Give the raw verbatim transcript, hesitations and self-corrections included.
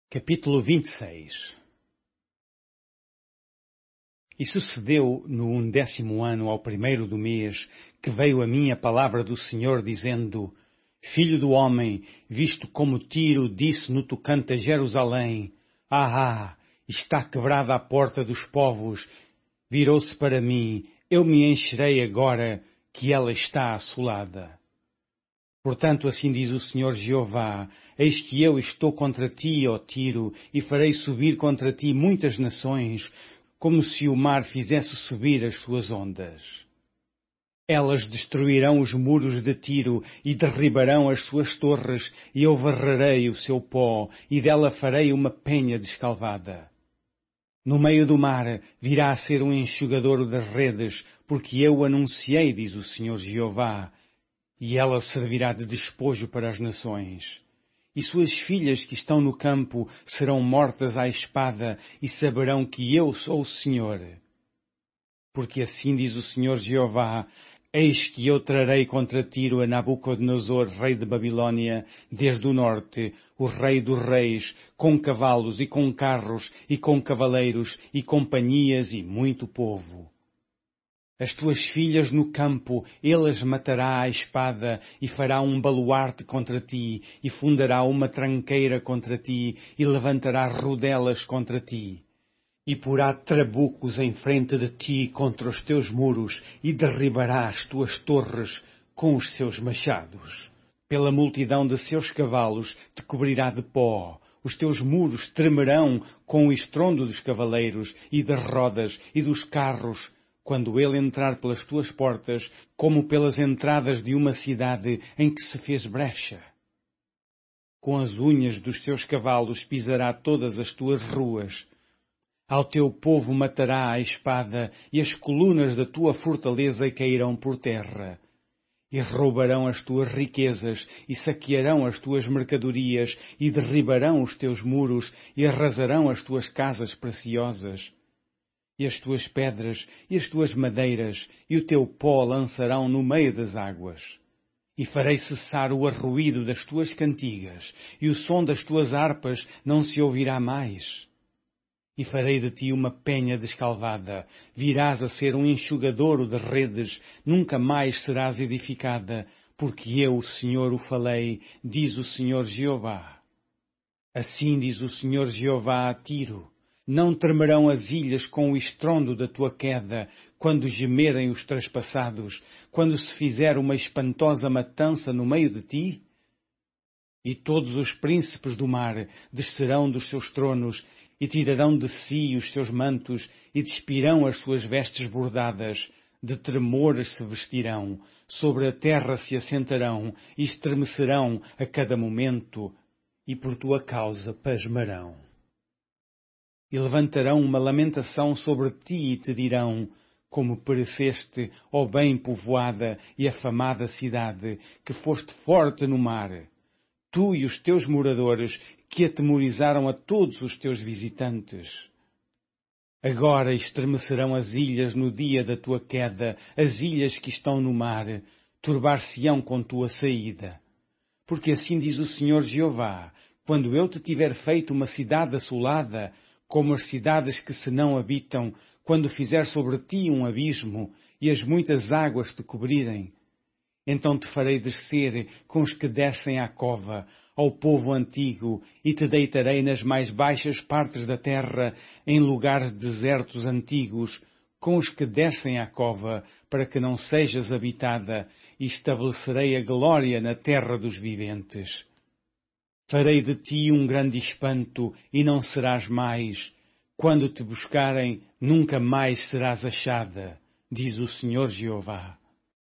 Capítulo vinte e seis. E sucedeu no undécimo ano, ao primeiro do mês, que veio a mim a palavra do Senhor, dizendo: Filho do homem, visto como Tiro disse no tocante a Jerusalém: Ah, ah, está quebrada a porta dos povos, virou-se para mim, eu me encherei agora que ela está assolada. Portanto, assim diz o Senhor Jeová: Eis que eu estou contra ti, ó Tiro, e farei subir contra ti muitas nações, como se o mar fizesse subir as suas ondas. Elas destruirão os muros de Tiro e derribarão as suas torres, e eu varrerei o seu pó, e dela farei uma penha descalvada. No meio do mar virá a ser um enxugadouro das redes, porque eu anunciei, diz o Senhor Jeová, e ela servirá de despojo para as nações. E suas filhas que estão no campo serão mortas à espada, e saberão que eu sou o Senhor. Porque assim diz o Senhor Jeová: Eis que eu trarei contra Tiro a Nabucodonosor, rei de Babilônia, desde o norte, o rei dos reis, com cavalos e com carros, e com cavaleiros, e companhias, e muito povo. As tuas filhas no campo, ele as matará à espada, e fará um baluarte contra ti, e fundará uma tranqueira contra ti, e levantará rodelas contra ti. E porá trabucos em frente de ti contra os teus muros, e derribará as tuas torres com os seus machados. Pela multidão de seus cavalos te cobrirá de pó. Os teus muros tremerão com o estrondo dos cavaleiros, e das rodas, e dos carros, quando ele entrar pelas tuas portas, como pelas entradas de uma cidade em que se fez brecha. Com as unhas dos seus cavalos pisará todas as tuas ruas. Ao teu povo matará a espada, e as colunas da tua fortaleza cairão por terra. E roubarão as tuas riquezas, e saquearão as tuas mercadorias, e derribarão os teus muros, e arrasarão as tuas casas preciosas. E as tuas pedras, e as tuas madeiras, e o teu pó lançarão no meio das águas. E farei cessar o arruído das tuas cantigas, e o som das tuas harpas não se ouvirá mais. E farei de ti uma penha descalvada, virás a ser um enxugadouro de redes, nunca mais serás edificada, porque eu, o Senhor, o falei, diz o Senhor Jeová. Assim diz o Senhor Jeová a Tiro: Não tremerão as ilhas com o estrondo da tua queda, quando gemerem os traspassados, quando se fizer uma espantosa matança no meio de ti? E todos os príncipes do mar descerão dos seus tronos, e tirarão de si os seus mantos, e despirão as suas vestes bordadas, de tremores se vestirão, sobre a terra se assentarão, e estremecerão a cada momento, e por tua causa pasmarão. E levantarão uma lamentação sobre ti e te dirão: Como pereceste, ó bem povoada e afamada cidade, que foste forte no mar, tu e os teus moradores, que atemorizaram a todos os teus visitantes. Agora estremecerão as ilhas no dia da tua queda, as ilhas que estão no mar, turbar-se-ão com tua saída. Porque assim diz o Senhor Jeová: Quando eu te tiver feito uma cidade assolada, como as cidades que se não habitam, quando fizer sobre ti um abismo, e as muitas águas te cobrirem, então te farei descer com os que descem à cova, ao povo antigo, e te deitarei nas mais baixas partes da terra, em lugares desertos antigos, com os que descem à cova, para que não sejas habitada, e estabelecerei a glória na terra dos viventes. Farei de ti um grande espanto, e não serás mais. Quando te buscarem, nunca mais serás achada, diz o Senhor Jeová.